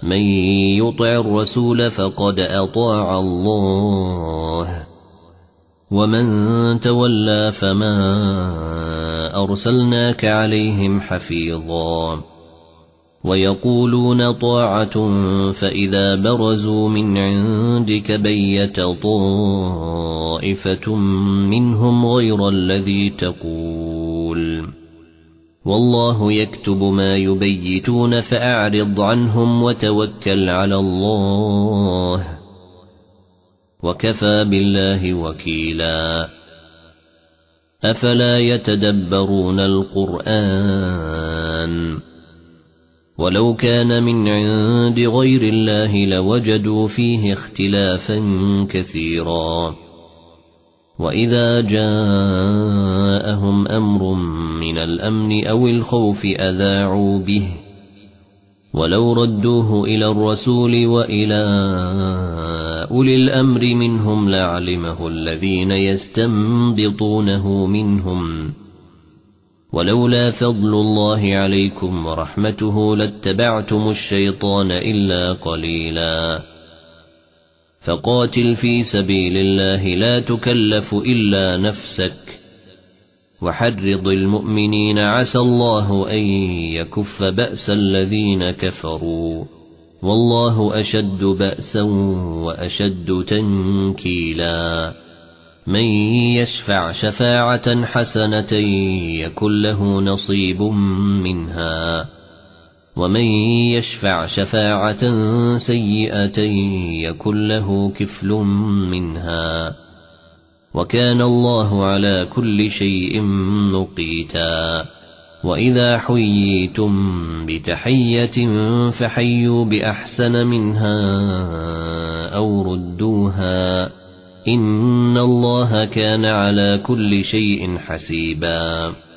من يطع الرسول فقد أطاع الله ومن تولى فما أرسلناك عليهم حفيظا ويقولون طاعة فإذا برزوا من عندك بيت طائفة منهم غير الذي تقول والله يكتب ما يبيتون فأعرض عنهم وتوكل على الله وكفى بالله وكيلا أفلا يتدبرون القرآن ولو كان من عند غير الله لوجدوا فيه اختلافا كثيرا وإذا جاءهم أمر من الأمن أو الخوف أذاعوا به ولو ردوه إلى الرسول وإلى أولي الأمر منهم لعلمه الذين يستنبطونه منهم ولولا فضل الله عليكم ورحمته لاتبعتم الشيطان إلا قليلا فقاتل في سبيل الله لا تكلف إلا نفسك وحرض المؤمنين عسى الله أن يكف بأس الذين كفروا والله أشد بأسا وأشد تنكيلا من يشفع شفاعة حسنة يكن له نصيب منها ومن يشفع شفاعة سيئة يكن له كفل منها وكان الله على كل شيء مقيتا وإذا حييتم بتحية فحيوا بأحسن منها أو ردوها إن الله كان على كل شيء حسيبا